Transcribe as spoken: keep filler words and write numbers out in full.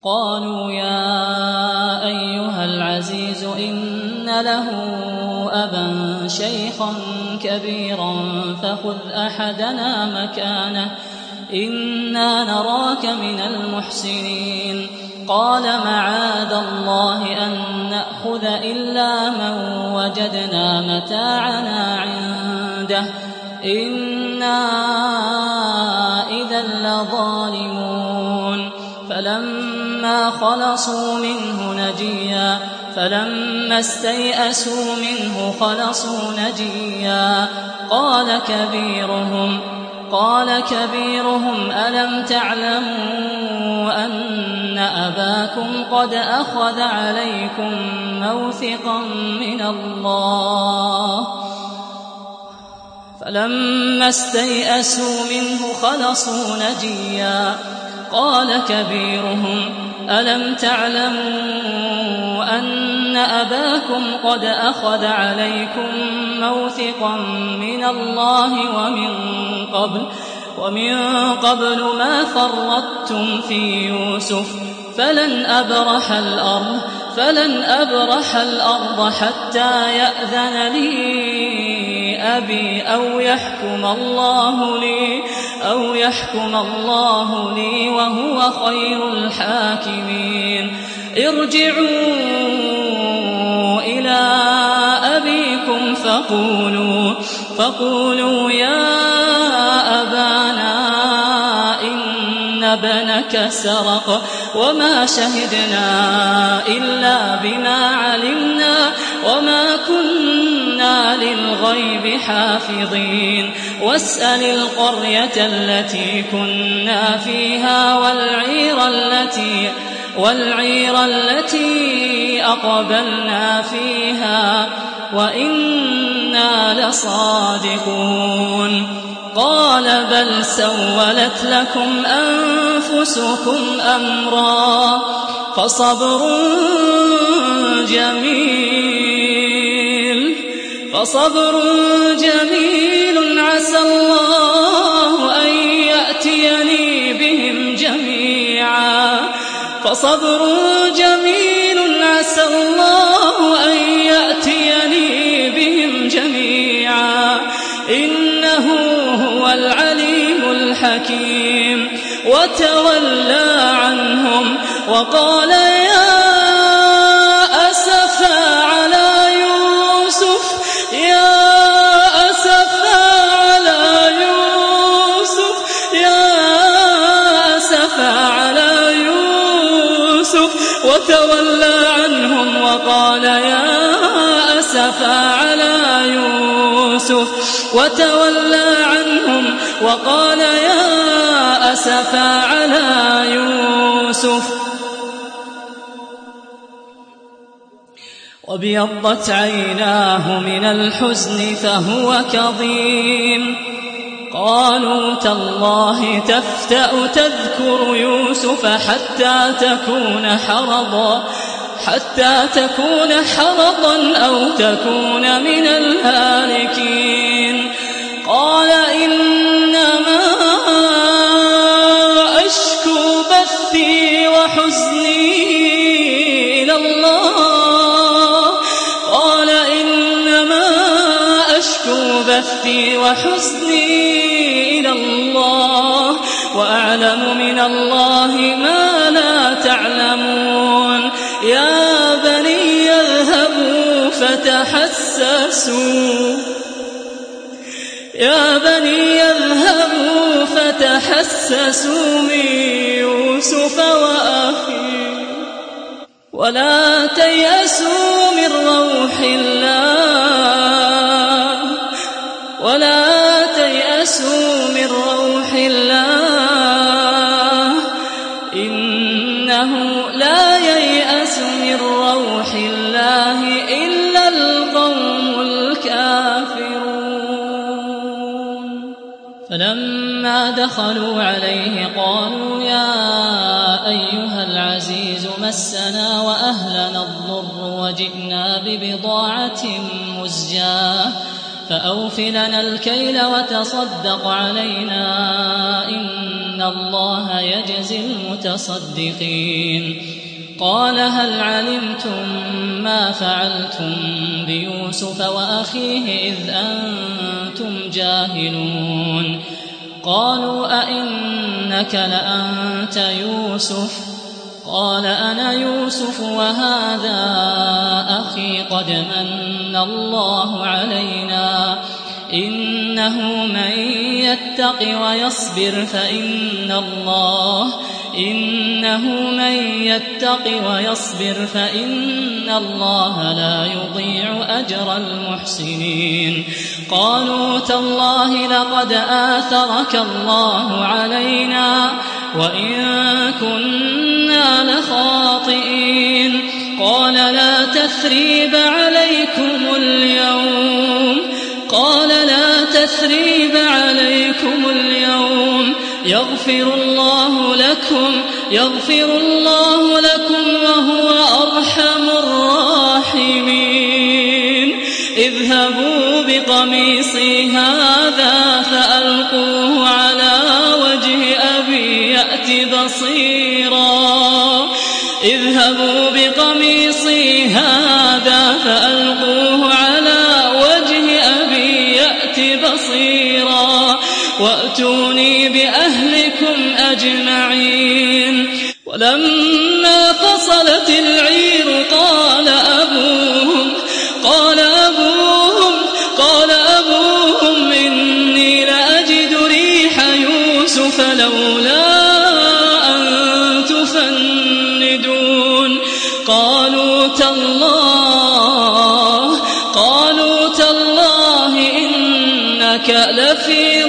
قالوا يا أيها العزيز إن له أبا شيخا كبيرا فخذ أحدنا مكانه إنا نراك من المحسنين قال معاذ الله أن نأخذ إلا من وجدنا متاعنا عنده إنا إذا لظالمون فلما خلصوا منه نجيا فلما استيئسوا منه خلصوا نجيا قال كبيرهم قال كبيرهم ألم تعلموا أن أباكم قد أخذ عليكم موثقا من الله فلما استيئسوا منه خلصوا نجيا قال كبيرهم ألم تعلموا أن أباكم قد أخذ عليكم موثقا من الله ومن قبل ومن قبل ما فرطتم في يوسف فلن أبرح الأرض فلن أبرح الأرض حتى يأذن لي أبي أو يحكم الله لي أو يحكم الله لي وهو خير الحاكمين ارجعوا إلى أبيكم فقولوا فقولوا يا أبانا إن ابنك سرق وما شهدنا إلا بما علمنا وما كنا للغيب حافظين واسأل القرية التي كنا فيها والعير التي والعير التي أقبلنا فيها وإنا لصادقون قال بل سولت لكم أنفسكم أمرا فصبر جميل فصبر جميل عسى الله أن يأتيني بهم جميعا فصبر جميل عسى الله أن يأتيني بهم جميعا إنه هو العليم الحكيم وتولى عنهم وقال يا أسفا على يوسف يا أسفا على يوسف يا أسفا على يوسف وتولى عنهم وقال يا أسفا على يوسف وتولى عنهم وقال يا أسفا على يوسف وابيضت عيناه من الحزن فهو كظيم قالوا تالله تفتأ تذكر يوسف حتى تكون حرضا حتى تكون حرضا أو تكون من الهالكين قال إنما أشكو بثي وحزني إلى الله قال إنما أشكو بثي وحزني إلى الله وأعلم من الله ما لا تعلمون يا بني اذهبوا فتحسسوا يا بني اذهبوا فتحسسوا من يوسف وأخيه ولا تيأسوا من روح الله ولا تيأسوا من روح الله إنه لا ييأس من روح الله إلا القوم الكافرون فلما دخلوا عليه قالوا يا أيها العزيز مسنا وأهلنا الضر وجئنا ببضاعة مزجاة فأوف لنا الكيل وتصدق علينا إن الله يجزي المتصدقين قال هل علمتم ما فعلتم بيوسف وأخيه إذ أنتم جاهلون قالوا أئنك لأنت يوسف قال أنا يوسف وهذا أخي قد من الله علينا إنه من يتق ويصبر فإن الله إنه من يتق ويصبر فإن الله لا يضيع أجر المحسنين قالوا تالله لقد آثرك الله علينا وإن كنا لخاطئين قال لا تثريب عليكم اليوم قال لا تثريب عليكم اليوم يغفر الله لكم يغفر الله لكم وهو أرحم الراحمين اذهبوا بقميصي هذا فألقوه على وجه أبي يأت بصيرا اذهبوا بقميصي هذا فألقوه على وجه أبي يأت بصيرا وأتوني بأهلكم أجمعين ولما فصلت العير قال أبوهم قال أبوهم قال أبوهم إني لأجد ريح يوسف لولا أن تفندون قالوا تالله قالوا تالله إنك لفي